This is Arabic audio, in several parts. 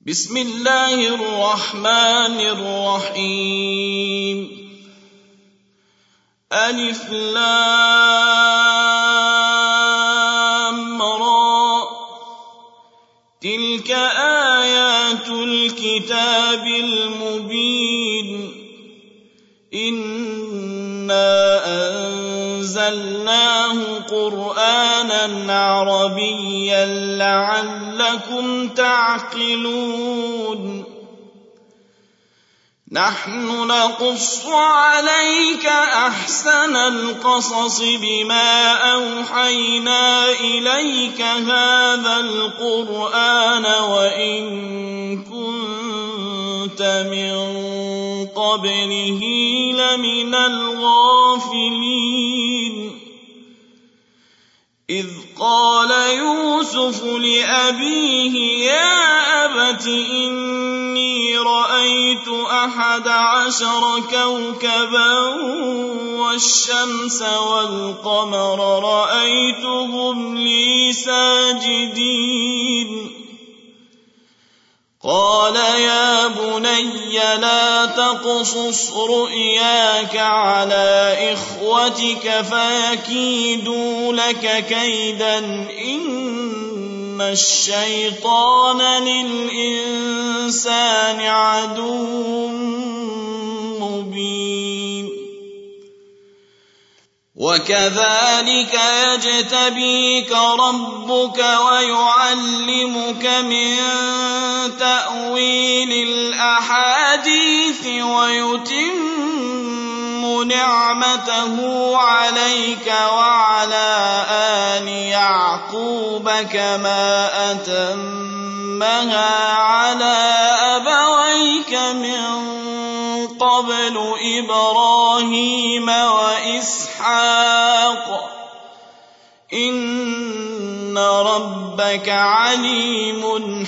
بسم الله الرحمن الرحيم ألف لام را تلك آيات الكتاب المبين إنا أنزلناه قرآنا عربيا لعلكم تعقلون نحن نقص عليك أحسن القصص بما أوحينا إليك هذا القرآن وإن كنت من قبله لمن الغافلين إذ قال يوسف لأبيه يا أبت إني رأيت 11 كوكبا والشمس والقمر رأيتهم لي ساجدين قال يا بني لا تقصص رؤياك على إخوتك فيكيدوا لك كيدا إن الشيطان للإنسان عدو مبين وكذلك يجتبيك ربك ويعلمك من تأويل الأحاديث ويتم نعمته عليك وعلى آل يعقوب كما أتمها على أبويك من قبل إبراهيم وإسحاق إن ربك عليم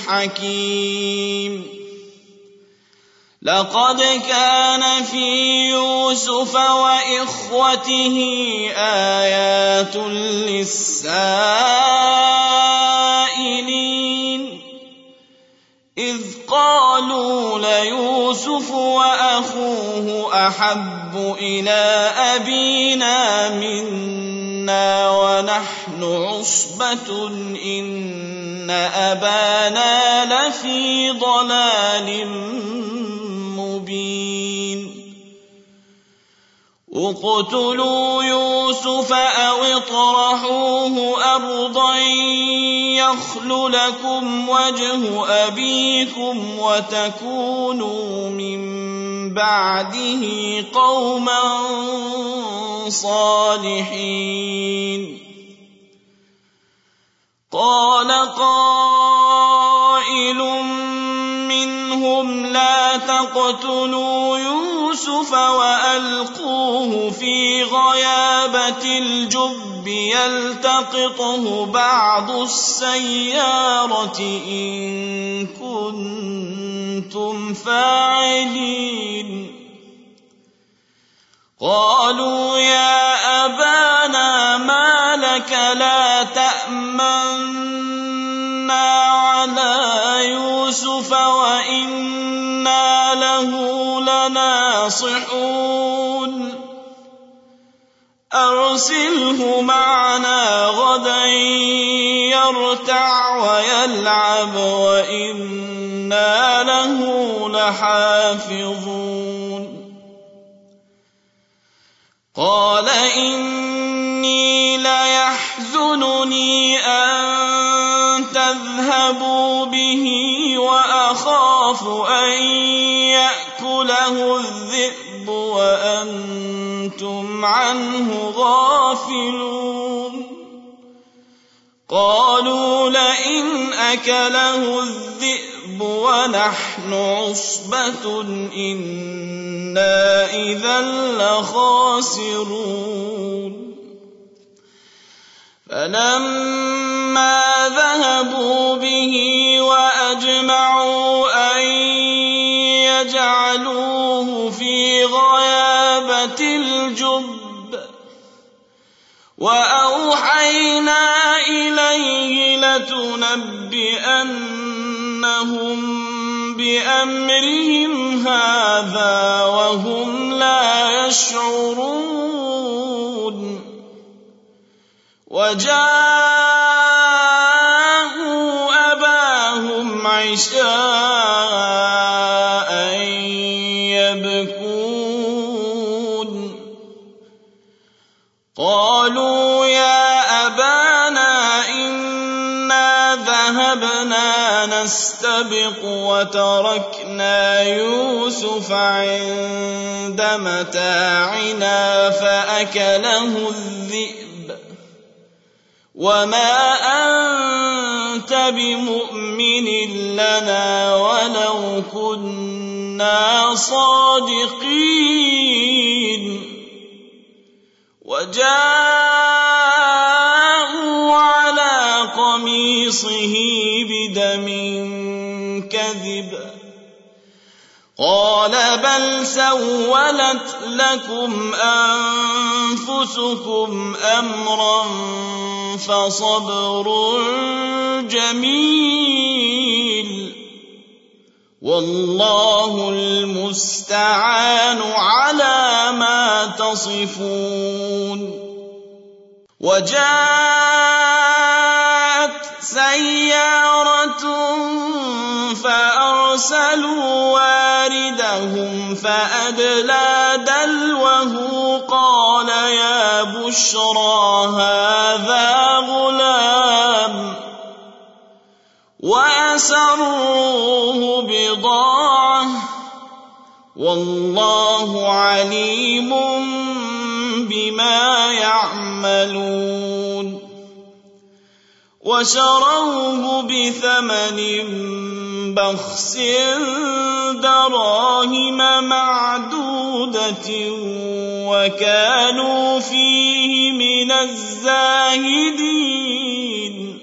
حكيم لقد كان في يوسف وإخوته آيات للسائلين إذ قالوا ليوسف وأخوه أحب إلى أبينا منا ونحن عصبة إن أبانا لفي ضلال مبين اقتلوا يوسف أو اطرحوه أرضا يخل لكم وجه أبيكم وتكونوا من بعده قوما صالحين قال قائل منهم لا تقتلوا يوسف وألقوه في غيابة الجب يلتقطه بعض السيارة إن كنتم فاعلين قالوا يا أبانا ما لك لا تأمنا على يوسف وإنا له لناصحون أرسله معنا غدا يرتع ويلعب وإنا له لحافظون قال إني ليحزنني أن تذهبوا به وأخاف أن يأكله الذئب وأنتم عنه غافلون قالوا لئن أكله الذئب ونحن عصبة إنا إذا لخاسرون فلما ذهبوا به وأجمعوا أن يجعلوه في غيابة الجب وأوحينا إليه لتنبئنهم بأمرهم هذا وهم لا يشعرون وجاءوا أباهم عشاء يبكون قالوا يا أبانا إنا ذهبنا نستبق وتركنا يوسف عند متاعنا فأكله الذئب وما أنت بمؤمن لنا ولو كنا صادقين وجاءوا على قميصه بدم كذب قال بل سولت لكم أنفسكم أمرا فصبر جميل والله المستعان على ما تصفون وجاءت سيارة فأرسلوا واردهم فأدلى دلوه قال يا بشرى هذا غلام وأسروه بضاعة والله عليم بما يعملون وشروه بثمن بخس دراهم معدودة وكانوا فيه من الزاهدين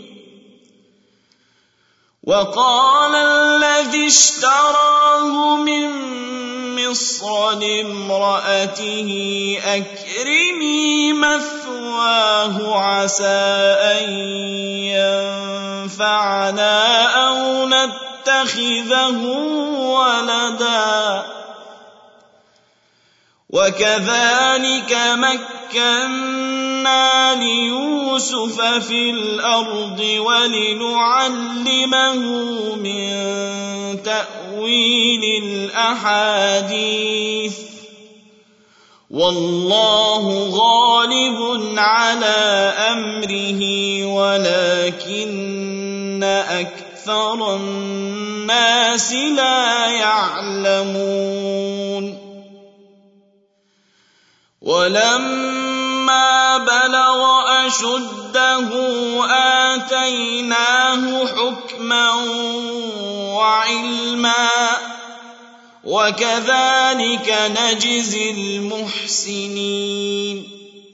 وقال الذي اشتراه من مصر لامرأته أكرمي مثواه عسى أن ينفعنا أو نتخذه ولدا وكذلك مكنا ليوسف في الأرض ولنعلمه من تأويل الأحاديث والله غالب على أمره ولكن أكثر الناس لا يعلمون ولما بلغ أشده آتيناه حكما وعلما وكذلك نجزي المحسنين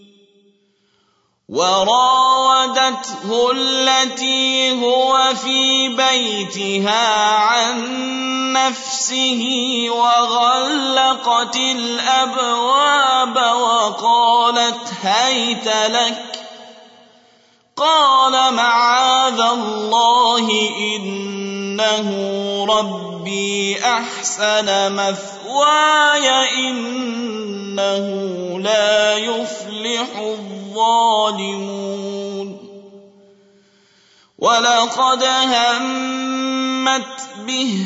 وراودته التي هو في بيتها عن نفسه وغلقت الأبواب وقالت هيت لك قال معاذ الله إنه ربي أحسن مثواي إنه لا يفلح الظالمون ولقد همت به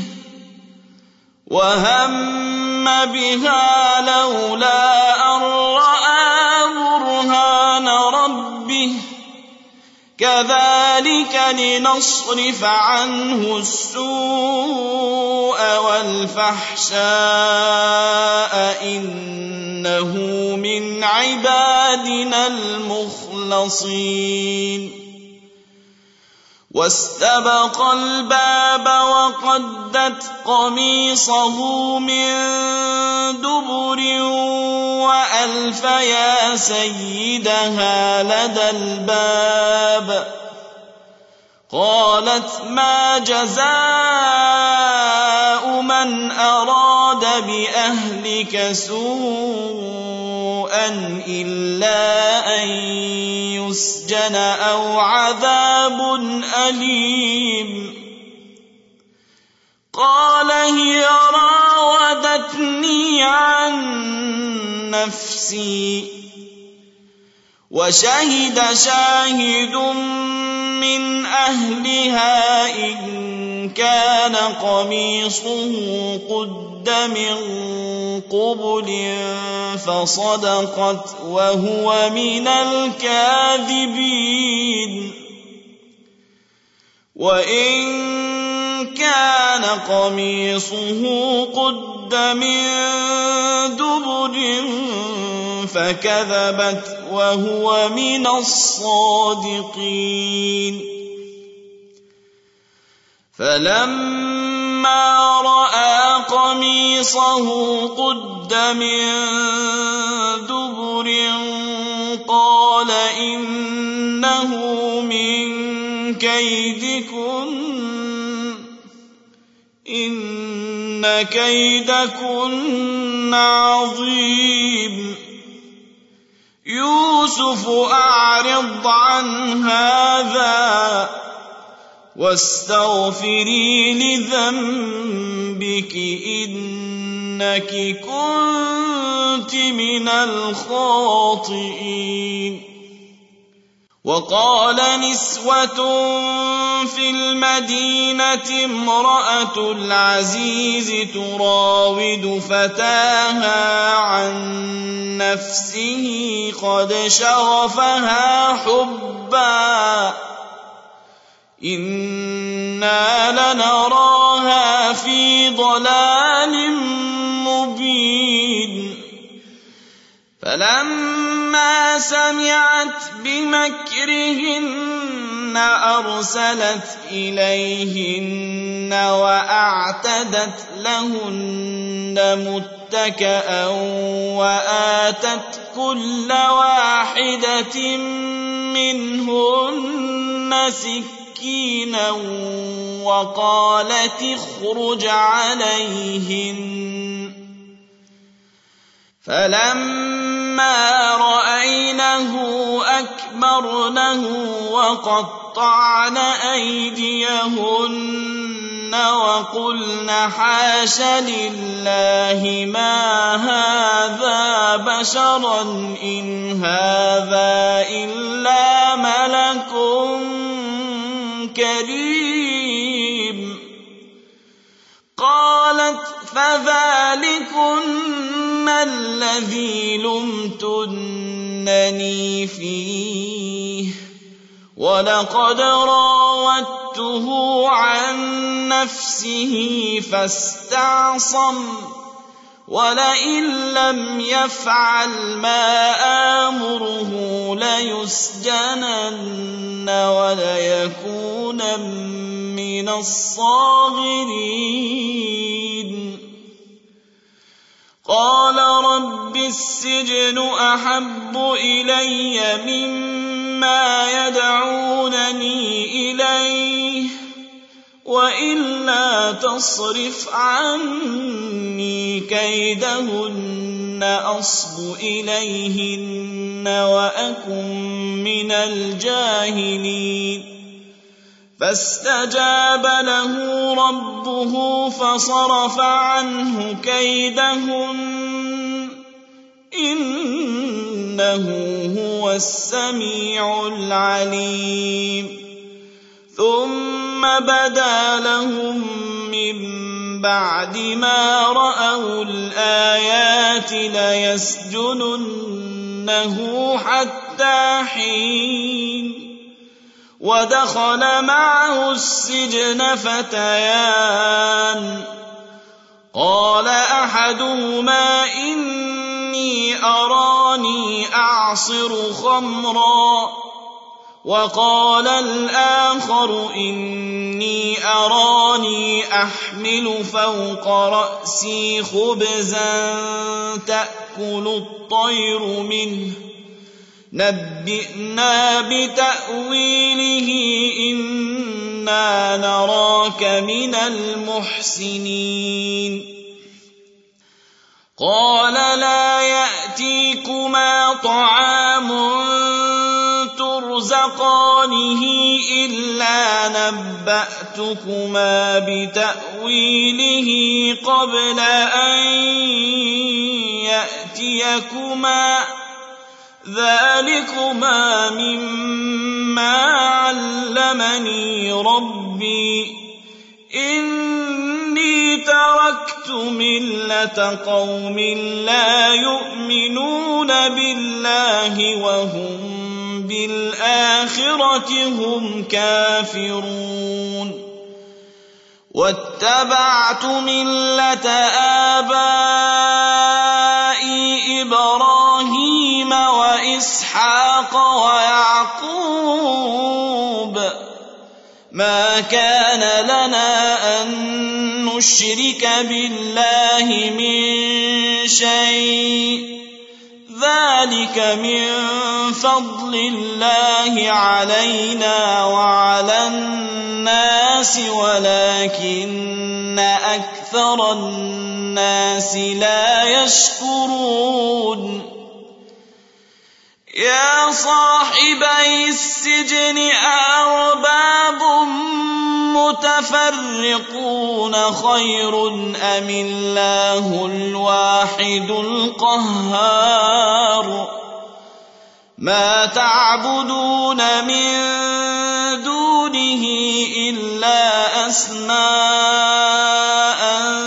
وهم بها لولا أن رأى برهان ربه كذلك لنصرف عنه السوء والفحشاء إنه من عبادنا المخلصين واستبق الباب وقدت قميصه من دبر وألف يا سيدها لدى الباب قالت ما جزاء من أراد بأهلك سوءا إلا أن يسجن أو عذاب أليم قال وهي راودتني عن نفسي وشهد شاهد من أهلها إن كان قميصه قد من قبل فصدقت وهو من الكاذبين وإن كان قميصه قد من دبر فكذبت وهو من الصادقين فلما رأى قميصه قد من دبر قال إنه من كيدكن إن كيدكن عظيم يوسف أعرض عن هذا واستغفري لذنبك إنك كنت من الخاطئين وقال نسوة في المدينة امرأة العزيز تراود فتاها عن نفسه قد شغفها حبا إنا لنراها في ضلال مبين فلما سمعت بمكرهن أرسلت إليهن وأعتدت لهن متكئا وآتت كل واحدة منهن سكينا وقالت اخرج عليهن فلما رأينه أكبرنه وقطعن أيديهن وقلن حاش لله ما هذا بشرا إن هذا إلا ملك كريم قالت فذلكن الذي لمتنني فيه ولقد راودته عن نفسه فاستعصم ولئن لم يفعل ما آمره ليسجنن وليكون من الصاغرين قال رب السجن أحب إلي مما يدعونني إليه وإلا تصرف عني كيدهن أصب إليهن وأكن من الجاهلين فاستجاب له ربه فصرف عنه كيدهن إنه هو السميع العليم ثم بدا لهم من بعد ما رأوا الآيات ليسجننه حتى حين ودخل معه السجن فتيان قال أحدهما إني أراني أعصر خمرا وقال الآخر إني أراني أحمل فوق رأسي خبزا تأكل الطير منه نبئنا بتأويله إنا نراك من المحسنين قال لا يأتيكما طعام ترزقانه إلا نبأتكما بتأويله بتأويله قبل أن يأتيكما ذلكما مما علمني ربي إني تركت ملة قوم لا يؤمنون بالله وهم بالآخرة هم كافرون واتبعت ملة آبائي إبراهيم وإسحاق ويعقوب ما كان لنا أن نشرك بالله من شيء ذلك من فضل الله علينا وعلى الناس ولكن أكثر الناس لا يشكرون يا صاحبي السجن أرباب متفرقون خير أم الله الواحد القهار ما تعبدون من دونه إلا أسماء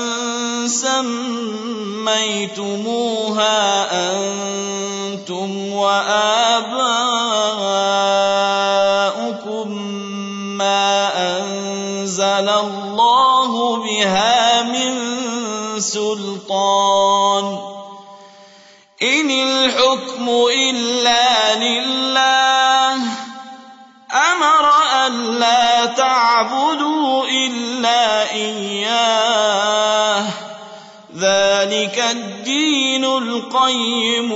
سميتموها أنتم وآباؤكم ما أنزل الله بها من سلطان إن الحكم إلا لله أمر ألا تعبدوا إلا إياه ذلك الدين القيم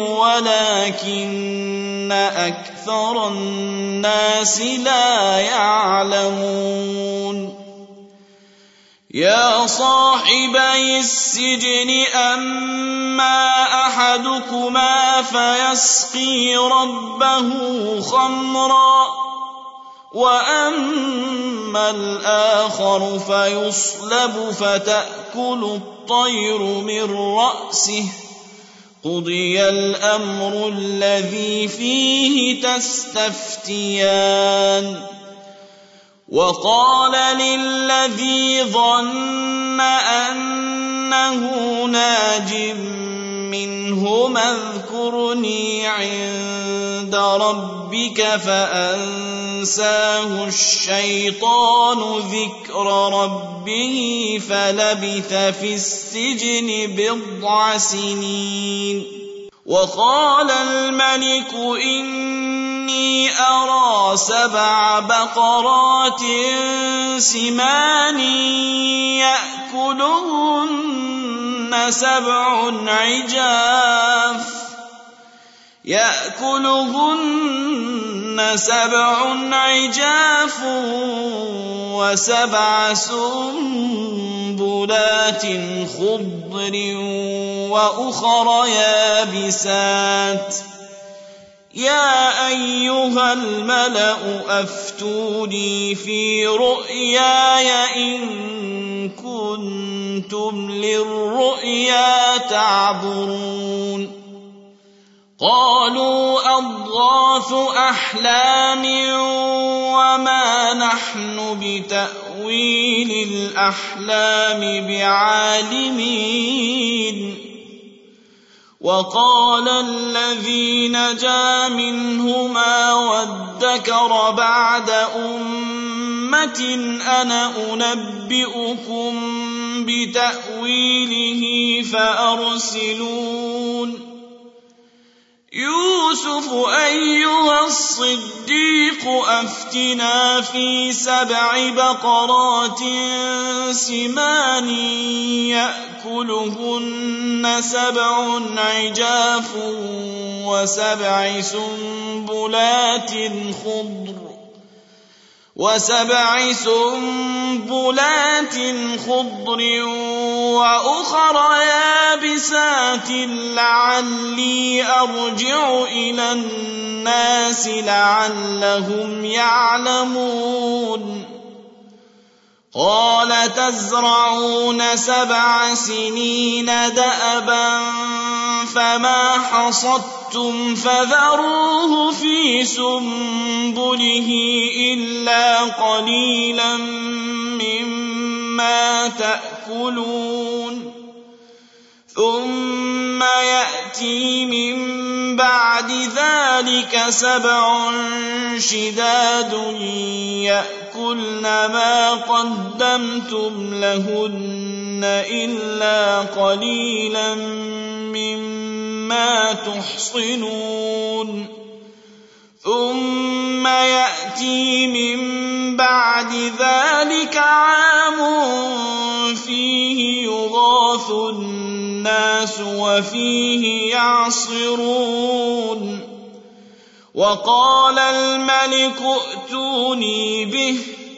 ولكن أكثر الناس لا يعلمون يا صاحبي السجن أما أحدكما فيسقي ربه خمرا وأما الآخر فيصلب فتأكل الطير من رأسه قضي الأمر الذي فيه تستفتيان وقال للذي ظن أنه ناج منهما اذكرني عند ربك فأنساه الشيطان ذكر ربه فلبث في السجن 10 سنين وقال الملك إني أرى 7 بقرات سمان يأكلهن 7 عجاف و7 سنبلات خضر وأخر يابسات يا أيها الملأ أفتوني في رؤياي إن كنتم للرؤيا تعبرون قالوا أضغاث أحلام وما نحن بتأويل الأحلام بعالمين وقال الذي نجا منهما وادكر بعد أمة أنا أنبئكم بتأويله فأرسلون يوسف أيها الصديق أفتنا في 7 بقرات سمان يأكلهن 7 عجاف و7 سنبلات خضر وأخر يابسات لعلي أرجع إلى الناس لعلهم يعلمون قال تزرعون 7 سنين دأبا فما حصدتم فذروه في سنبله إلا قليلا مما تأكلون ثم يأتي من بعد ذلك 7 شداد يأكلن ما قدمتم لهن إلا قليلا مما تحصنون ثم يأتي من بعد ذلك عام فيه يغاث الناس وفيه يعصرون وقال الملك ائتوني به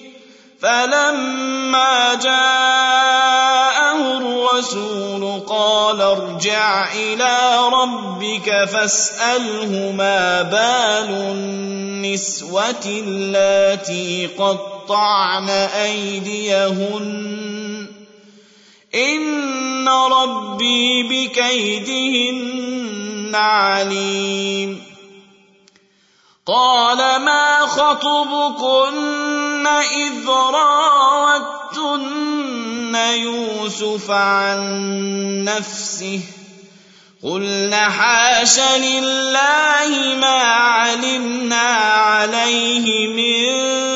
فلما جاءه الرسول قال ارجع إلى ربك فاسأله ما بال النسوة اللاتي قطعن أيديهن إن ربي بكيدهن عليم قال ما خطبكن إذ راوتن يوسف عن نفسه قلنا حاش لله ما علمنا عليه من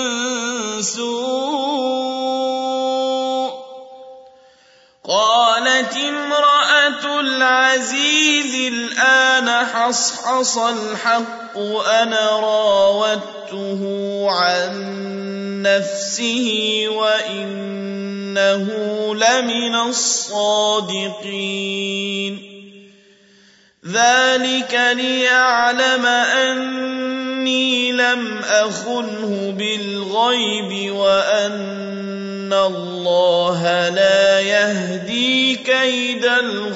سوء قالت امرأة العزيز الآن حصحص الحق أنا راودته عن نفسه وإنه لمن الصادقين ذلك ليعلم أني لم أخنه بالغيب وأن الله لا يهدي كيد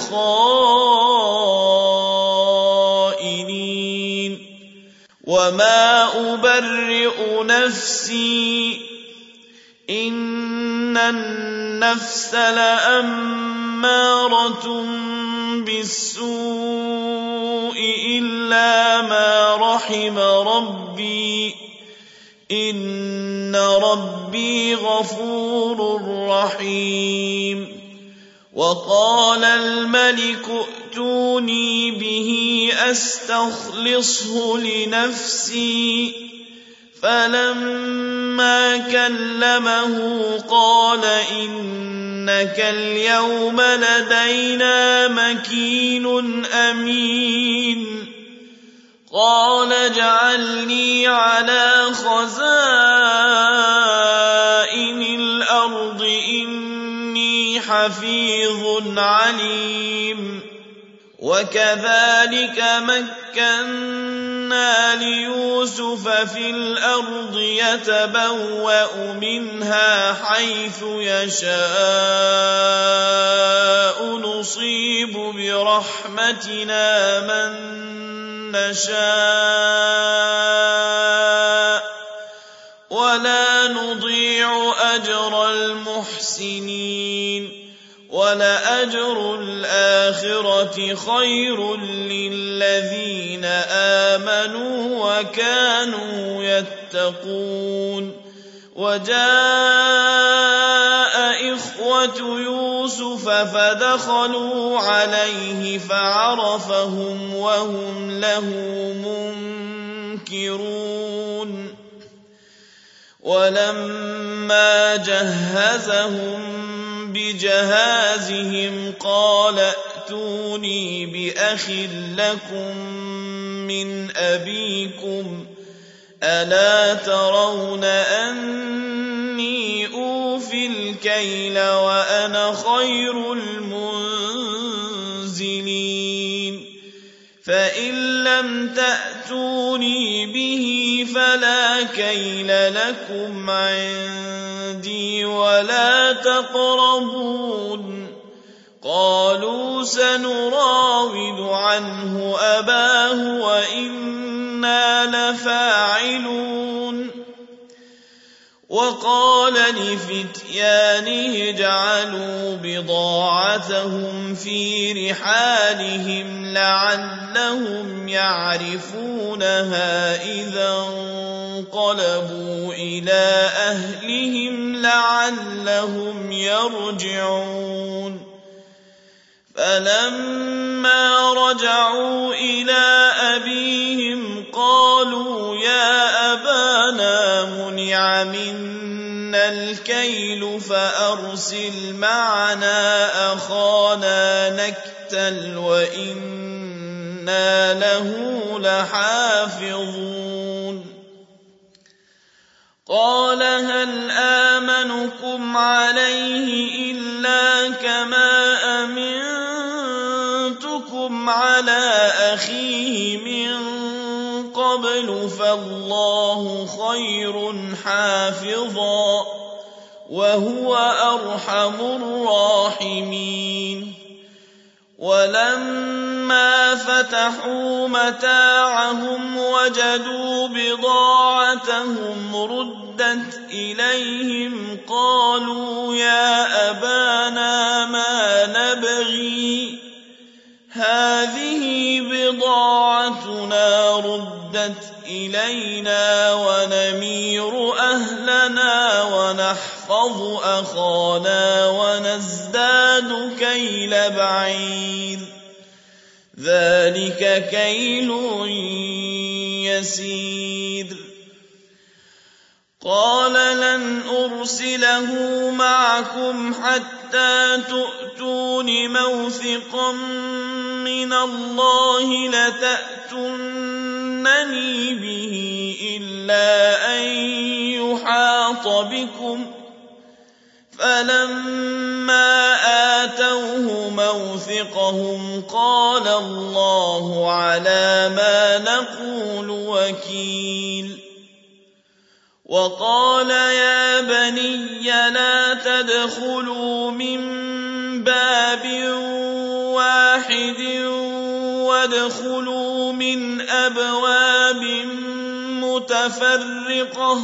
الخائنين وما أبرئ نفسي إن النفس لأمارة بالسوء إلا ما رحم ربي إن ربي غفور رحيم وقال الملك ائتوني به أستخلصه لنفسي فلما كلمه قال إنك اليوم لدينا مكين أمين قال اجعلني على خزائن الأرض إني حفيظ عليم وكذلك مكنا ليوسف في الأرض يتبوأ منها حيث يشاء نصيب برحمتنا من نشاء ولا نضيع أجر المحسنين ولأجر الآخرة خير للذين آمنوا وكانوا يتقون وجاء إخوة يوسف فدخلوا عليه فعرفهم وهم له منكرون ولما جهزهم بجهازهم قال ائتوني بأخ لكم من أبيكم ألا ترون أني أوفي الكيل وأنا خير المنزلين فإن لم تأتوني به فلا كيل لكم عندي ولا تقربون قالوا سنراود عنه أباه وإنا لفاعلون وقال لفتيانه اجعلوا بضاعتهم في رحالهم لعلهم يعرفونها إذا انقلبوا إلى أهلهم لعلهم يرجعون فلما رجعوا إلى أبيهم قالوا يا أبانا منع منا الكيل فأرسل معنا أخانا نكتل وإنا له لحافظون قال هل آمنكم عليه إلا كما أمنتكم على أخيه من قبل فالله خير حافظا وهو أرحم الراحمين ولما فتحوا متاعهم وجدوا بضاعتهم ردت إليهم قالوا يا أبانا ما نبغي هذه بضاعتنا ردت إلينا ونمير أهلنا ونحفظ أخانا ونزداد كيل بعير ذلك كيل يسير قال لن أرسله معكم حتى تؤتون موثقا من الله لتأتونني به إلا أن يحاط بكم فلما آتوه موثقهم قال الله على ما نقول وكيل وقال يا بني لا تدخلوا من باب واحد وادخلوا من أبواب متفرقة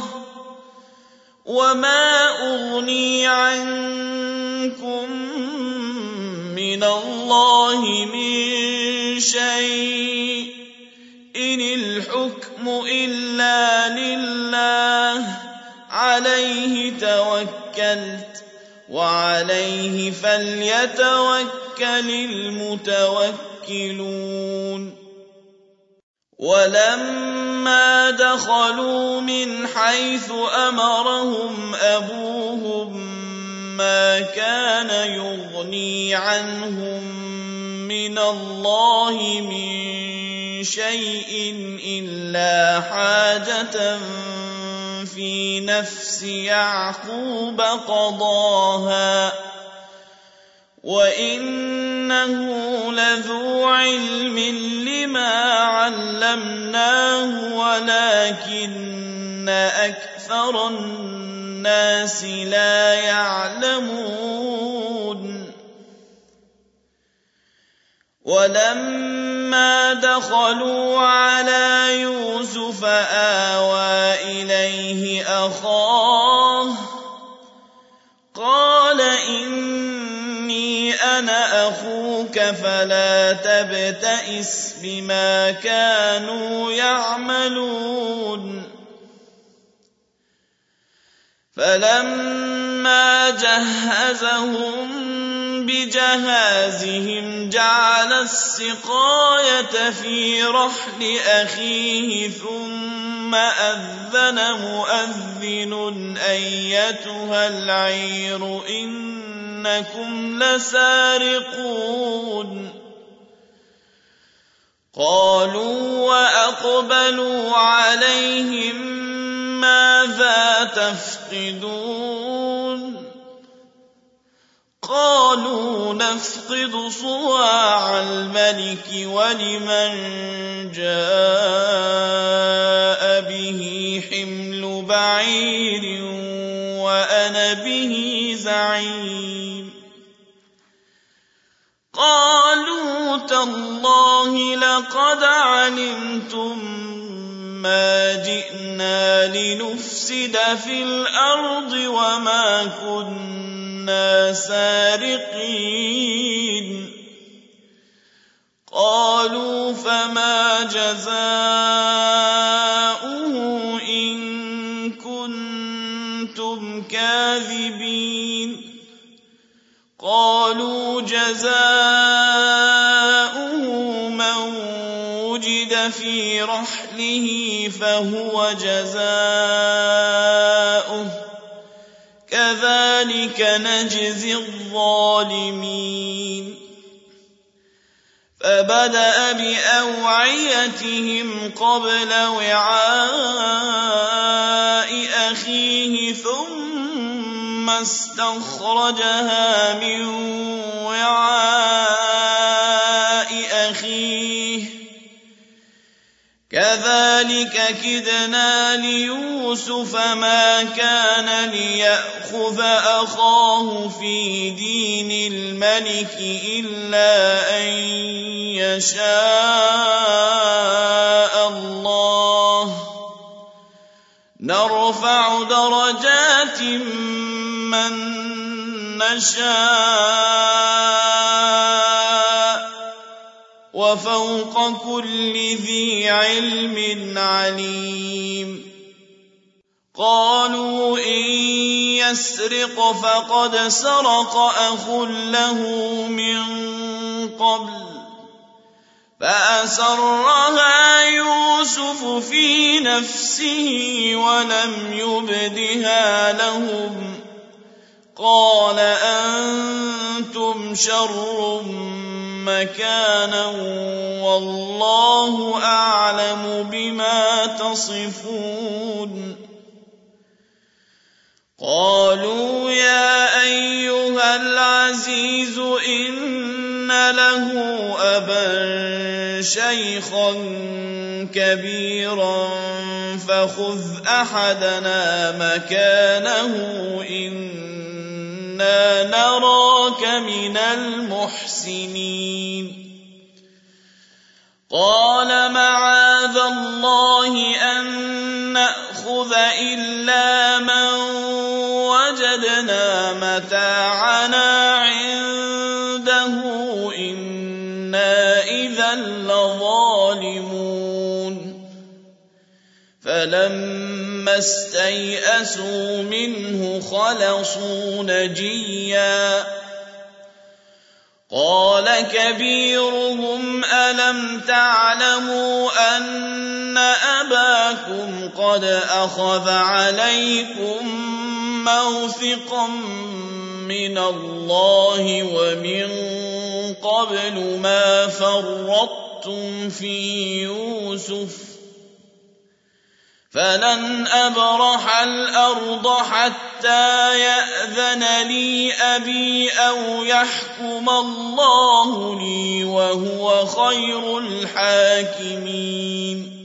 وما أغني عنكم من الله من شيء إن الحكم إلا لله عليه توكلت وعليه فليتوكل المتوكلون ولما دخلوا من حيث أمرهم أبوهم ما كان يغني عنهم من الله من شيء إلا حاجة في نفس يعقوب قضاها وإنه لذو علم لما علمناه ولكن أكثر الناس لا يعلمون ولما دخلوا على يوسف آوى إليه أخاه قال إني أنا أخوك فلا تبتئس بما كانوا يعملون فلما جهزهم بجهازهم جعل السقاية في رحل أخيه ثم أذن مؤذن أيتها العير إنكم لسارقون قالوا وأقبلوا عليهم ماذا تفقدون قالوا نفقد صواع الملك ولمن جاء به حمل بعير وأنا به زعيم قالوا تالله لقد علمتم ما جئنا لنفسد في الأرض وما كنا سارقين قالوا فما جزاؤه إن كنتم كاذبين قالوا جزاؤه من وجد في رحله فهو جزاؤه كذلك نجزي الظالمين فبدأ بأوعيتهم قبل وعاء أخيه ثم استخرجها من وعاء أخيه كذلك كدنا ليوسف ما كان ليأخذ أخاه في دين الملك إلا أن يشاء الله نرفع درجات من نشاء وفوق كل ذي علم عليم قالوا إن يسرق فقد سرق أخ له من قبل فأسرها يوسف في نفسه ولم يبدها لهم قال أنتم شر مكانا والله أعلم بما تصفون قالوا يا أيها العزيز إن له أبا شيخا كبيرا فخذ أحدنا مكانه إنا نراك من المحسنين قال معاذ الله أن نأخذ إلا من وجدنا متاعنا عنده إنا إذا لظالمون فلما استيئسوا منه خلصوا نجيا قال كبيرهم ألم تعلموا أن أباكم قد أخذ عليكم موثقا من الله ومن قبل ما فرطتم في يوسف فلن أبرح الأرض حتى يأذن لي أبي أو يحكم الله لي وهو خير الحاكمين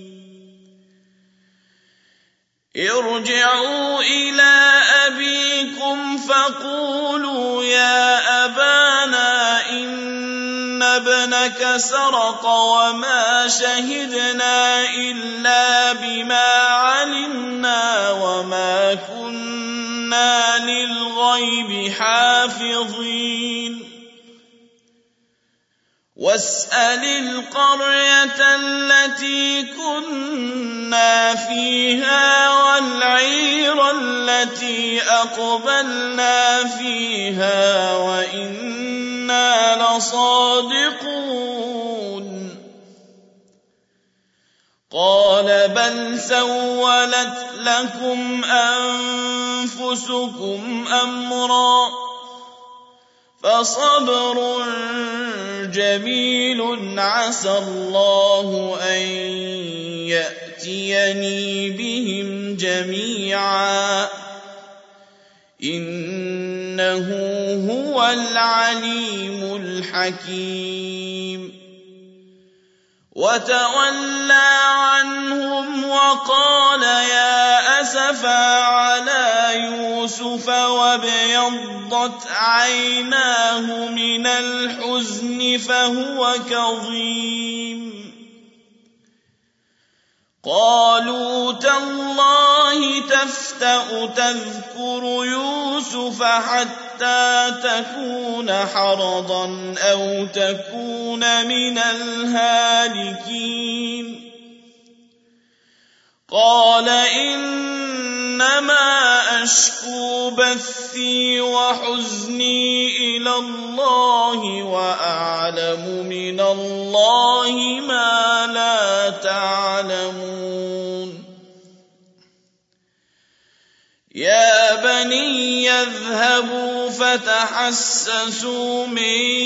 ارجعوا إلى أبيكم فقولوا يا أبانا إن ابنك سرق وما شهدنا إلا بما علمنا وما كنا للغيب حافظين واسأل القرية التي كنا فيها والعير التي أقبلنا فيها وإنا لصادقون قال بل سولت لكم أنفسكم أمرا فصبر جميل عسى الله أن يأتيني بهم جميعا إنه هو العليم الحكيم وتولى عنهم وقال يا أسفا على يوسف وابيضت عيناه من الحزن فهو كظيم قالوا تالله تفتأ تذكر يوسف حتى تكون حرضا أو تكون من الهالكين قال إنما أشكو بثي وحزني إلى الله وأعلم من الله ما لا تعلمون يا بني اذهبوا فتحسسوا من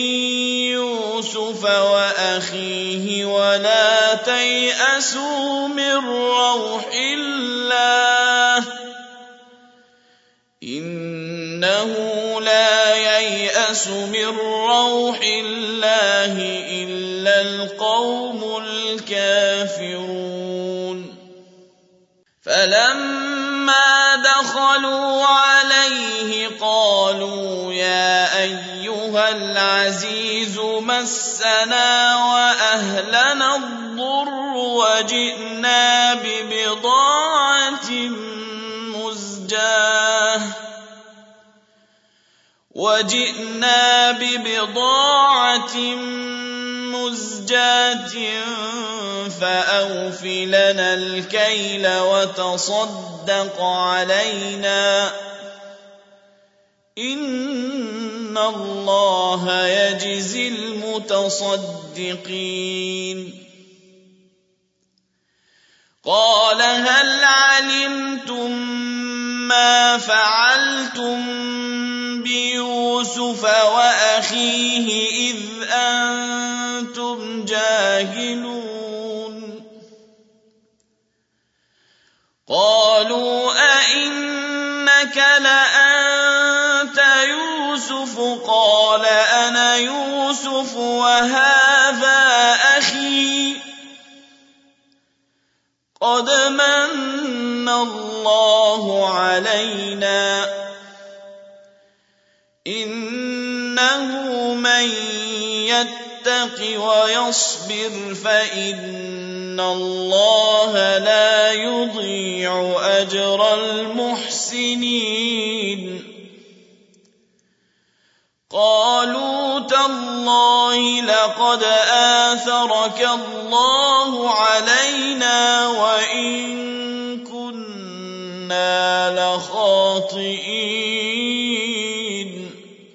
يوسف وأخيه ولا تيأسوا من روح الله إنه لا ييأس من روح الله إلا القوم الكافرون فلما دخلوا عليه قالوا يا أيها العزيز مسنا وأهلنا الضر وجئنا ببضاعة مزجاة فأوف لنا الكيل وتصدق علينا إن الله يجزي المتصدقين قال هل علمتم ما فعلتم بيوسف وأخيه إذ أنتم جاهلون قالوا أئنك لأنت يوسف قال أنا يوسف وهذا أخي قد من الله علينا إنه من يتق ويصبر فإن الله لا يضيع أجر المحسنين قالوا تالله لقد آثرك الله علينا وإن كنا لخاطئين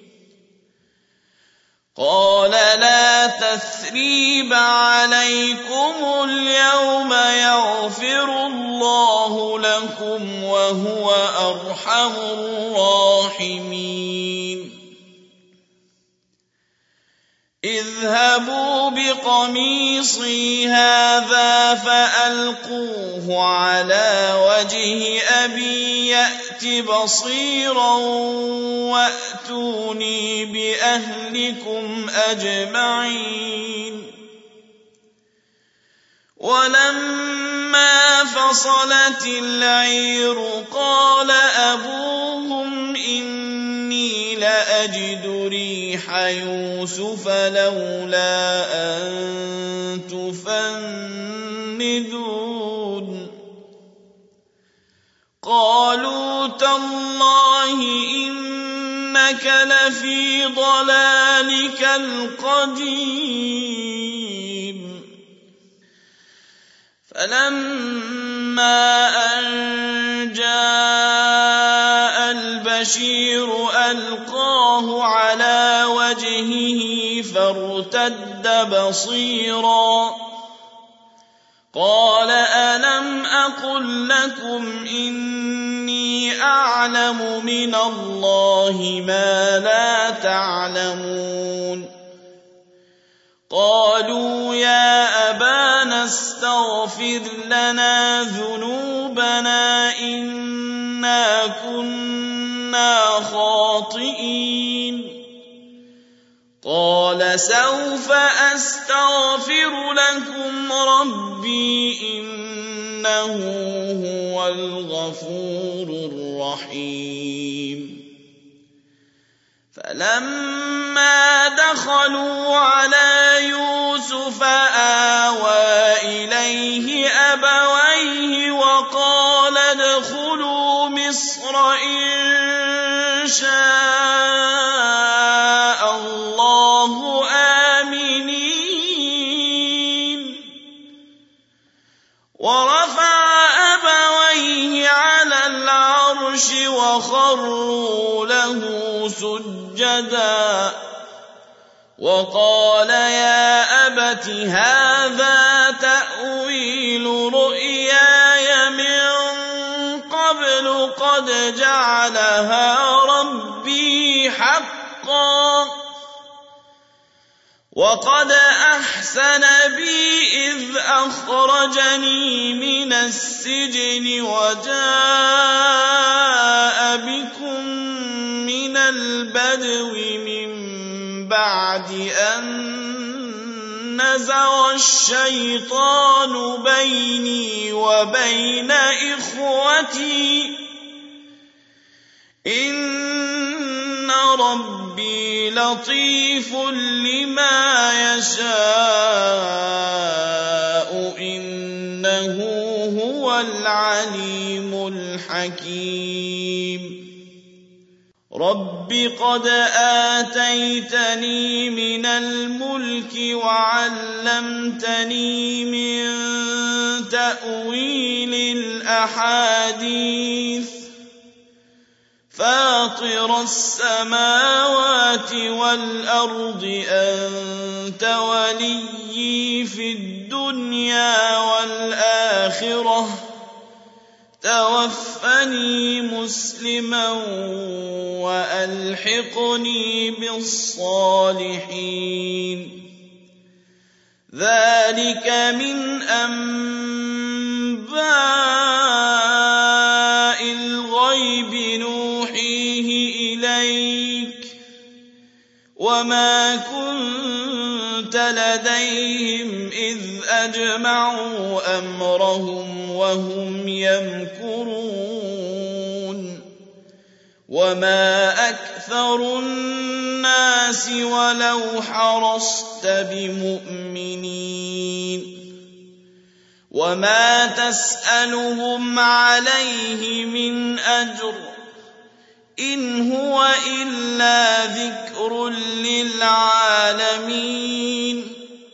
قال لا تثريب عليكم اليوم يغفر الله لكم وهو أرحم الراحمين اذهبوا بقميصي هذا فألقوه على وجه أبي يأت بصيرا وأتوني بأهلكم أجمعين ولما فصلت العير قال أبوهم إني لأجد ريح يوسف لولا أن تفندون قالوا تالله إنك لفي ضلالك القديم فلما أن جاء البشير ألقاه على وجهه فارتد بصيرا قال ألم أقل لكم إني أعلم من الله ما لا تعلمون قالوا يا أبانا استغفر لنا ذنوبنا إنا كنا خاطئين قال سوف أستغفر لكم ربي إنه هو الغفور الرحيم فلما دخلوا على يوسف آوى إليه أبويه وخروا له سجدا وقال يا أبت هذا تأويل رؤياي من قبل قد جعلها ربي حقا وقد أحسن بي إذ أخرجني من السجن وجاء بكم من البدو من بعد أن نزغ الشيطان بيني وبين إخوتي إن ربي لطيف لما يشاء إنه هو العليم الحكيم رب قد آتيتني من الملك وعلمتني من تأويل الأحاديث فاطر السماوات والأرض أنت وليي في الدنيا والآخرة توفني مسلما وألحقني بالصالحين ذلك من أنباء الغيب نوحيه إليك وما كنت لديهم إذ أجمعوا أمرهم وهم يمكرون وما أكثر الناس ولو حرصت بمؤمنين وما تسألهم عليه من أجر إن هو إلا ذكر للعالمين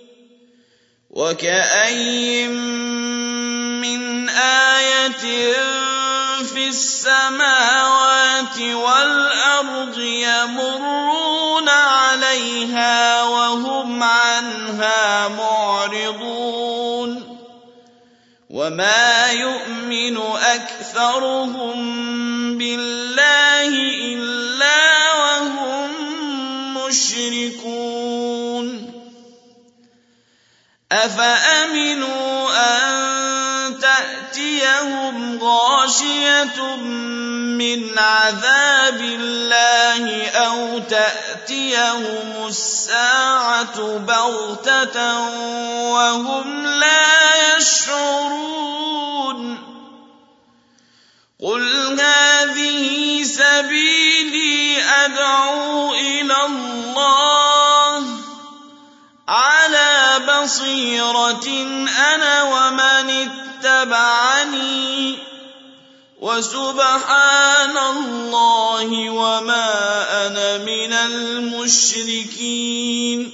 وكأين من آية في السماوات والأرض يمرون عليها وهم عنها معرضون وما يؤمن أكثرهم بالله إلا وهم مشركون أفأمنوا أن تأتيهم غاشية من عذاب الله أو تأتيهم الساعة بغتة وهم لا يشعرون قل هذه سبيلي أدعو إلى الله على بصيرة أنا ومن اتبعني وسبحان الله وما أنا من المشركين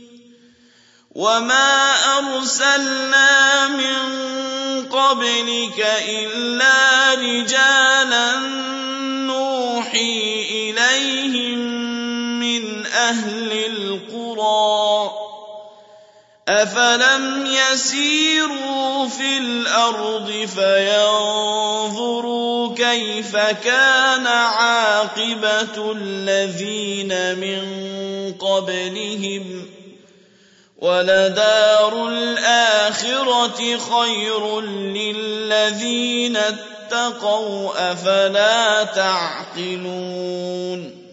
وما أرسلنا من قبلك إلا رجالا نوحي إليهم من أهل القرى أفلم يسيروا في الأرض فينظروا كيف كان عاقبة الذين من قبلهم ولدار الآخرة خير للذين اتقوا أفلا تعقلون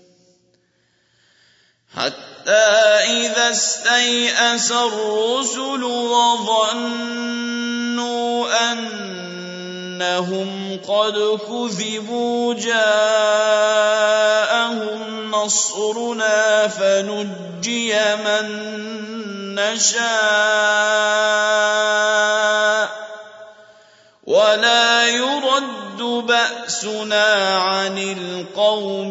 حتى إذا استيأس الرسل وظنوا أنهم قد كذبوا جاءهم نصرنا فنجي من نشاء ولا يرد بأسنا عن القوم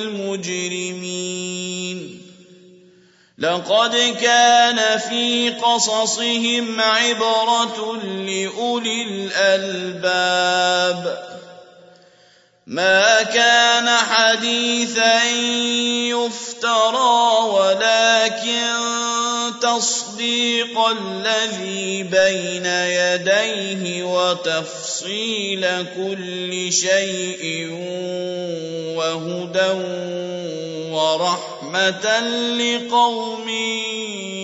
المجرمين لقد كان في قصصهم عبرة لأولي الألباب ما كان حديثا يفترى ولكن تصديق الذي بين يديه وتفصيل كل شيء وهدى ورحمة لقوم